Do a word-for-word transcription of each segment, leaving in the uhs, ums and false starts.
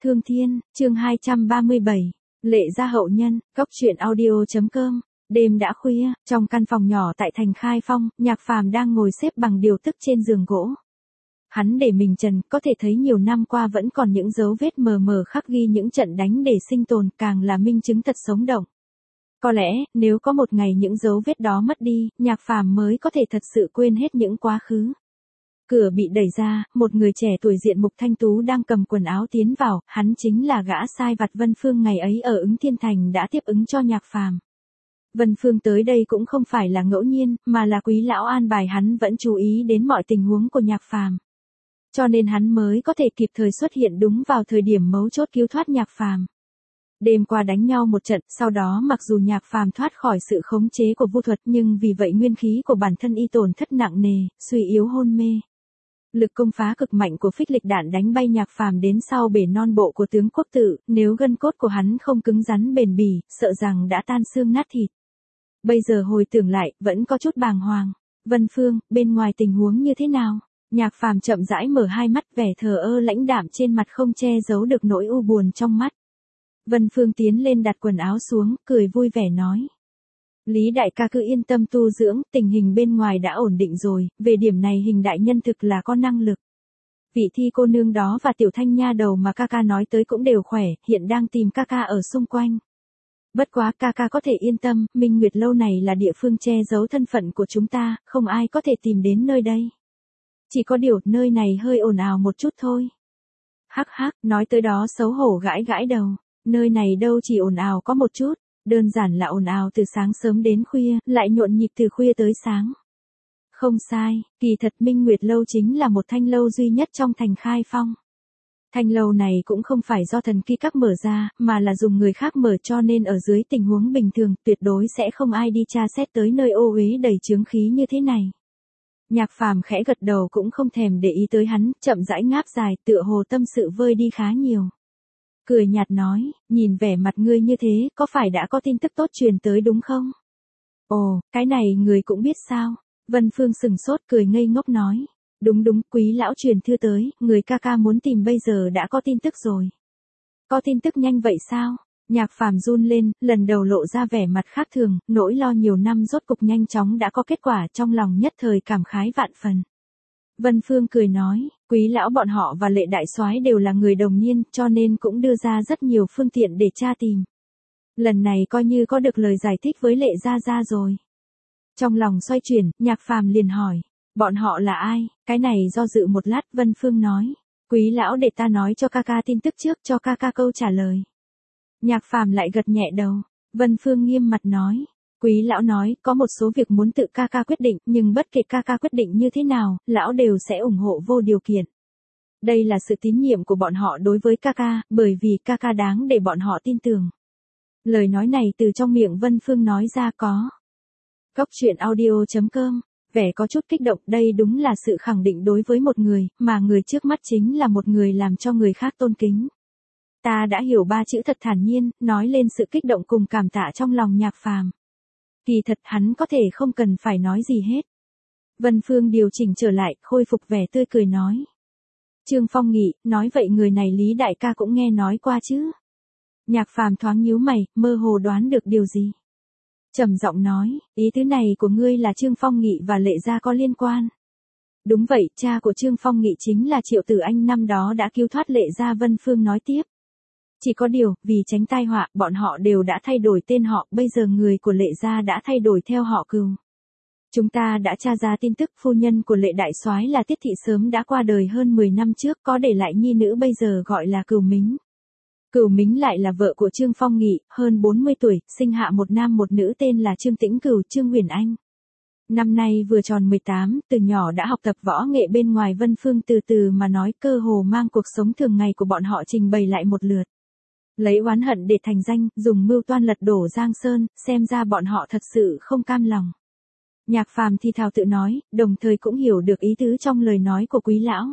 Thương Thiên, chương hai trăm ba mươi bảy. Lệ gia hậu nhân, góc truyện audio chấm com. Đêm đã khuya, trong căn phòng nhỏ tại thành Khai Phong, Nhạc Phàm đang ngồi xếp bằng điều tức trên giường gỗ. Hắn để mình trần, có thể thấy nhiều năm qua vẫn còn những dấu vết mờ mờ khắc ghi những trận đánh để sinh tồn, càng là minh chứng thật sống động. Có lẽ, nếu có một ngày những dấu vết đó mất đi, Nhạc Phàm mới có thể thật sự quên hết những quá khứ. Cửa bị đẩy ra, một người trẻ tuổi diện mục thanh tú đang cầm quần áo tiến vào, hắn chính là gã sai vặt Vân Phương ngày ấy ở Ứng Thiên Thành đã tiếp ứng cho Nhạc Phàm. Vân Phương tới đây cũng không phải là ngẫu nhiên, mà là Quý lão an bài hắn vẫn chú ý đến mọi tình huống của Nhạc Phàm. Cho nên hắn mới có thể kịp thời xuất hiện đúng vào thời điểm mấu chốt cứu thoát Nhạc Phàm. Đêm qua đánh nhau một trận, sau đó mặc dù Nhạc Phàm thoát khỏi sự khống chế của Vu Thuật, nhưng vì vậy nguyên khí của bản thân y tổn thất nặng nề, suy yếu hôn mê. Lực công phá cực mạnh của phích lịch đạn đánh bay Nhạc Phàm đến sau bể non bộ của tướng Quốc Tự, nếu gân cốt của hắn không cứng rắn bền bỉ, sợ rằng đã tan xương nát thịt. Bây giờ hồi tưởng lại, vẫn có chút bàng hoàng. Vân Phương, bên ngoài tình huống như thế nào? Nhạc Phàm chậm rãi mở hai mắt, vẻ thờ ơ lãnh đạm trên mặt không che giấu được nỗi u buồn trong mắt. Vân Phương tiến lên đặt quần áo xuống, cười vui vẻ nói. Lý đại ca cứ yên tâm tu dưỡng, tình hình bên ngoài đã ổn định rồi, về điểm này Hình đại nhân thực là có năng lực. Vị Thi cô nương đó và Tiểu Thanh nha đầu mà ca ca nói tới cũng đều khỏe, hiện đang tìm ca ca ở xung quanh. Bất quá ca ca có thể yên tâm, Minh Nguyệt lâu này là địa phương che giấu thân phận của chúng ta, không ai có thể tìm đến nơi đây. Chỉ có điều, nơi này hơi ồn ào một chút thôi. Hắc hắc, nói tới đó xấu hổ gãi gãi đầu, nơi này đâu chỉ ồn ào có một chút. Đơn giản là ồn ào từ sáng sớm đến khuya, lại nhộn nhịp từ khuya tới sáng. Không sai, kỳ thật Minh Nguyệt lâu chính là một thanh lâu duy nhất trong thành Khai Phong. Thanh lâu này cũng không phải do thần kỳ các mở ra, mà là dùng người khác mở, cho nên ở dưới tình huống bình thường, tuyệt đối sẽ không ai đi tra xét tới nơi ô uế đầy chướng khí như thế này. Nhạc Phàm khẽ gật đầu cũng không thèm để ý tới hắn, chậm rãi ngáp dài, tựa hồ tâm sự vơi đi khá nhiều. Cười nhạt nói, nhìn vẻ mặt ngươi như thế, có phải đã có tin tức tốt truyền tới đúng không? Ồ, cái này người cũng biết sao? Vân Phương sừng sốt cười ngây ngốc nói. Đúng đúng, Quý lão truyền thư tới, người ca ca muốn tìm bây giờ đã có tin tức rồi. Có tin tức nhanh vậy sao? Nhạc Phàm run lên, lần đầu lộ ra vẻ mặt khác thường, nỗi lo nhiều năm rốt cục nhanh chóng đã có kết quả, trong lòng nhất thời cảm khái vạn phần. Vân Phương cười nói, Quý lão bọn họ và Lệ đại soái đều là người đồng niên, cho nên cũng đưa ra rất nhiều phương tiện để tra tìm. Lần này coi như có được lời giải thích với Lệ gia gia rồi. Trong lòng xoay chuyển, Nhạc Phàm liền hỏi, bọn họ là ai? Cái này do dự một lát, Vân Phương nói, Quý lão để ta nói cho ca ca tin tức trước, cho ca ca câu trả lời. Nhạc Phàm lại gật nhẹ đầu. Vân Phương nghiêm mặt nói, Quý lão nói, có một số việc muốn tự ca ca quyết định, nhưng bất kể ca ca quyết định như thế nào, lão đều sẽ ủng hộ vô điều kiện. Đây là sự tín nhiệm của bọn họ đối với ca ca, bởi vì ca ca đáng để bọn họ tin tưởng. Lời nói này từ trong miệng Vân Phương nói ra có. Góc truyện audio chấm com, vẻ có chút kích động, đây đúng là sự khẳng định đối với một người, mà người trước mắt chính là một người làm cho người khác tôn kính. Ta đã hiểu ba chữ thật thản nhiên, nói lên sự kích động cùng cảm tạ trong lòng Nhạc Phàm. Kỳ thật hắn có thể không cần phải nói gì hết. Vân Phương điều chỉnh trở lại, khôi phục vẻ tươi cười nói. Trương Phong Nghị, nói vậy người này Lý đại ca cũng nghe nói qua chứ? Nhạc Phàm thoáng nhíu mày, mơ hồ đoán được điều gì. Trầm giọng nói, ý tứ này của ngươi là Trương Phong Nghị và Lệ gia có liên quan. Đúng vậy, cha của Trương Phong Nghị chính là Triệu Tử Anh năm đó đã cứu thoát Lệ gia. Vân Phương nói tiếp. Chỉ có điều, vì tránh tai họa, bọn họ đều đã thay đổi tên họ, bây giờ người của Lệ gia đã thay đổi theo họ Cừu. Chúng ta đã tra ra tin tức, phu nhân của Lệ đại soái là Tiết thị sớm đã qua đời hơn mười năm trước, có để lại nhi nữ bây giờ gọi là Cừu Mính. Cừu Mính lại là vợ của Trương Phong Nghị, hơn bốn mươi tuổi, sinh hạ một nam một nữ tên là Trương Tĩnh Cửu, Trương Huyền Anh. Năm nay vừa tròn mười tám, từ nhỏ đã học tập võ nghệ bên ngoài. Vân Phương từ từ mà nói, cơ hồ mang cuộc sống thường ngày của bọn họ trình bày lại một lượt. Lấy oán hận để thành danh, dùng mưu toan lật đổ Giang Sơn, xem ra bọn họ thật sự không cam lòng. Nhạc Phàm thì thào tự nói, đồng thời cũng hiểu được ý tứ trong lời nói của Quý lão.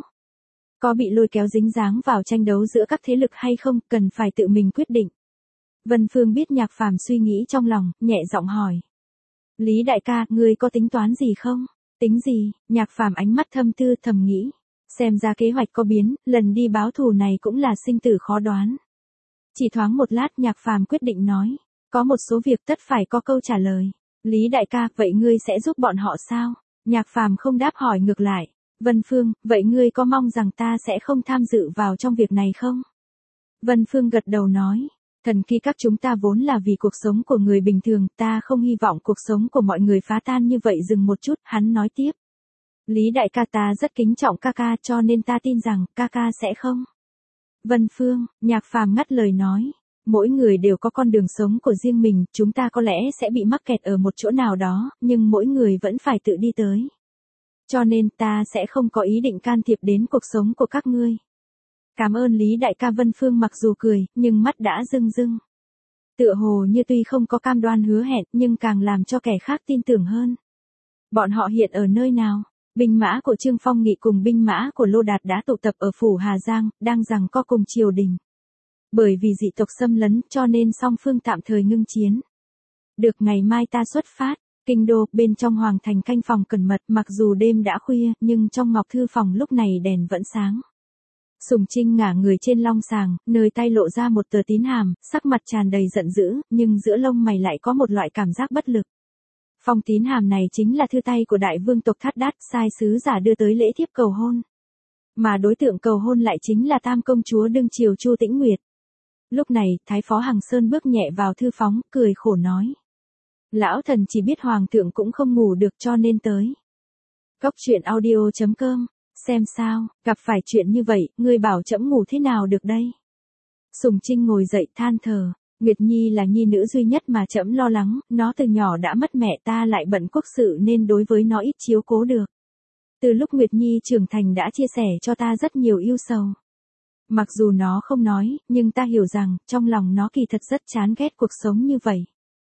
Có bị lôi kéo dính dáng vào tranh đấu giữa các thế lực hay không, cần phải tự mình quyết định. Vân Phương biết Nhạc Phàm suy nghĩ trong lòng, nhẹ giọng hỏi. Lý đại ca, ngươi có tính toán gì không? Tính gì? Nhạc Phàm ánh mắt thâm tư thầm nghĩ. Xem ra kế hoạch có biến, lần đi báo thù này cũng là sinh tử khó đoán. Chỉ thoáng một lát Nhạc Phàm quyết định nói, có một số việc tất phải có câu trả lời. Lý đại ca, vậy ngươi sẽ giúp bọn họ sao? Nhạc Phàm không đáp hỏi ngược lại. Vân Phương, vậy ngươi có mong rằng ta sẽ không tham dự vào trong việc này không? Vân Phương gật đầu nói, thần kỳ các chúng ta vốn là vì cuộc sống của người bình thường, ta không hy vọng cuộc sống của mọi người phá tan như vậy. Dừng một chút, hắn nói tiếp. Lý đại ca, ta rất kính trọng ca ca cho nên ta tin rằng ca ca sẽ không. Vân Phương, Nhạc Phàm ngắt lời nói, mỗi người đều có con đường sống của riêng mình, chúng ta có lẽ sẽ bị mắc kẹt ở một chỗ nào đó, nhưng mỗi người vẫn phải tự đi tới. Cho nên ta sẽ không có ý định can thiệp đến cuộc sống của các ngươi. Cảm ơn Lý đại ca. Vân Phương mặc dù cười, nhưng mắt đã rưng rưng. Tựa hồ như tuy không có cam đoan hứa hẹn, nhưng càng làm cho kẻ khác tin tưởng hơn. Bọn họ hiện ở nơi nào? Binh mã của Trương Phong Nghị cùng binh mã của Lô Đạt đã tụ tập ở phủ Hà Giang, đang giằng co cùng triều đình. Bởi vì dị tộc xâm lấn, cho nên song phương tạm thời ngưng chiến. Được, ngày mai ta xuất phát. Kinh đô, bên trong hoàng thành canh phòng cẩn mật, mặc dù đêm đã khuya, nhưng trong ngọc thư phòng lúc này đèn vẫn sáng. Sùng Trinh ngả người trên long sàng, nơi tay lộ ra một tờ tín hàm, sắc mặt tràn đầy giận dữ, nhưng giữa lông mày lại có một loại cảm giác bất lực. Phong tín hàm này chính là thư tay của đại vương tộc Thát Đát, sai sứ giả đưa tới lễ thiếp cầu hôn. Mà đối tượng cầu hôn lại chính là tam công chúa đương triều Chu Tĩnh Nguyệt. Lúc này, Thái phó Hằng Sơn bước nhẹ vào thư phóng, cười khổ nói. Lão thần chỉ biết hoàng thượng cũng không ngủ được cho nên tới. Cốc truyện audio chấm com, xem sao, gặp phải chuyện như vậy, ngươi bảo trẫm ngủ thế nào được đây? Sùng Trinh ngồi dậy than thở, Nguyệt Nhi là nhi nữ duy nhất mà trẫm lo lắng, nó từ nhỏ đã mất mẹ, ta lại bận quốc sự nên đối với nó ít chiếu cố được. Từ lúc Nguyệt Nhi trưởng thành đã chia sẻ cho ta rất nhiều ưu sầu. Mặc dù nó không nói, nhưng ta hiểu rằng, trong lòng nó kỳ thật rất chán ghét cuộc sống như vậy.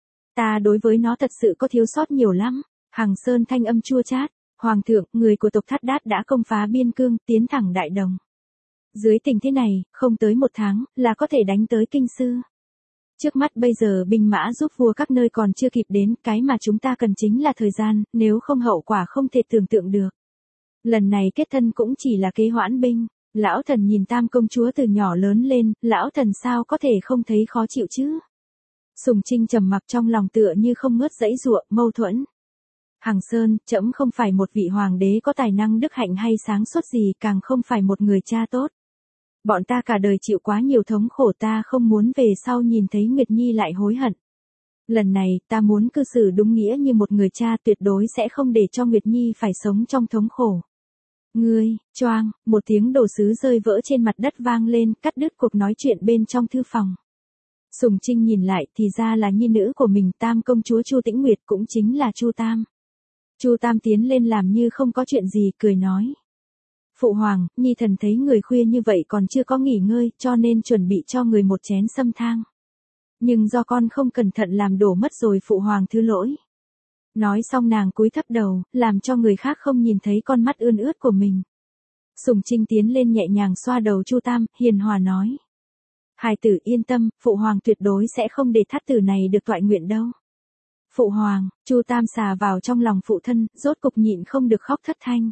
Ta đối với nó thật sự có thiếu sót nhiều lắm. Hằng Sơn thanh âm chua chát. Hoàng thượng, người của tộc Thát Đát đã công phá biên cương, tiến thẳng Đại Đồng. Dưới tình thế này, không tới một tháng, là có thể đánh tới Kinh Sư. Trước mắt bây giờ binh mã giúp vua các nơi còn chưa kịp đến, cái mà chúng ta cần chính là thời gian, nếu không hậu quả không thể tưởng tượng được. Lần này kết thân cũng chỉ là kế hoãn binh. Lão thần nhìn tam công chúa từ nhỏ lớn lên, lão thần sao có thể không thấy khó chịu chứ? Sùng Trinh trầm mặc trong lòng tựa như không ngớt giãy giụa, mâu thuẫn. Hằng Sơn, trẫm không phải một vị hoàng đế có tài năng đức hạnh hay sáng suốt gì, càng không phải một người cha tốt. Bọn ta cả đời chịu quá nhiều thống khổ, ta không muốn về sau nhìn thấy Nguyệt Nhi lại hối hận. Lần này, ta muốn cư xử đúng nghĩa như một người cha, tuyệt đối sẽ không để cho Nguyệt Nhi phải sống trong thống khổ. Ngươi, choang, một tiếng đồ sứ rơi vỡ trên mặt đất vang lên, cắt đứt cuộc nói chuyện bên trong thư phòng. Sùng Trinh nhìn lại, thì ra là nhi nữ của mình, tam công chúa Chu Tĩnh Nguyệt, cũng chính là Chu Tam. Chu Tam tiến lên làm như không có chuyện gì, cười nói. Phụ hoàng, nhi thần thấy người khuya như vậy còn chưa có nghỉ ngơi, cho nên chuẩn bị cho người một chén sâm thang. Nhưng do con không cẩn thận làm đổ mất rồi, phụ hoàng thứ lỗi. Nói xong nàng cúi thấp đầu, làm cho người khác không nhìn thấy con mắt ươn ướt của mình. Sùng Trinh tiến lên nhẹ nhàng xoa đầu Chu Tam, hiền hòa nói. Hài tử yên tâm, phụ hoàng tuyệt đối sẽ không để Thát tử này được toại nguyện đâu. Phụ hoàng, Chu Tam xà vào trong lòng phụ thân, rốt cục nhịn không được khóc thất thanh.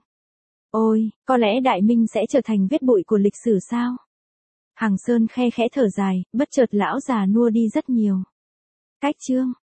Ôi, có lẽ Đại Minh sẽ trở thành vết bụi của lịch sử sao? Hằng Sơn khe khẽ thở dài, bất chợt lão già nua đi rất nhiều. Cách chương.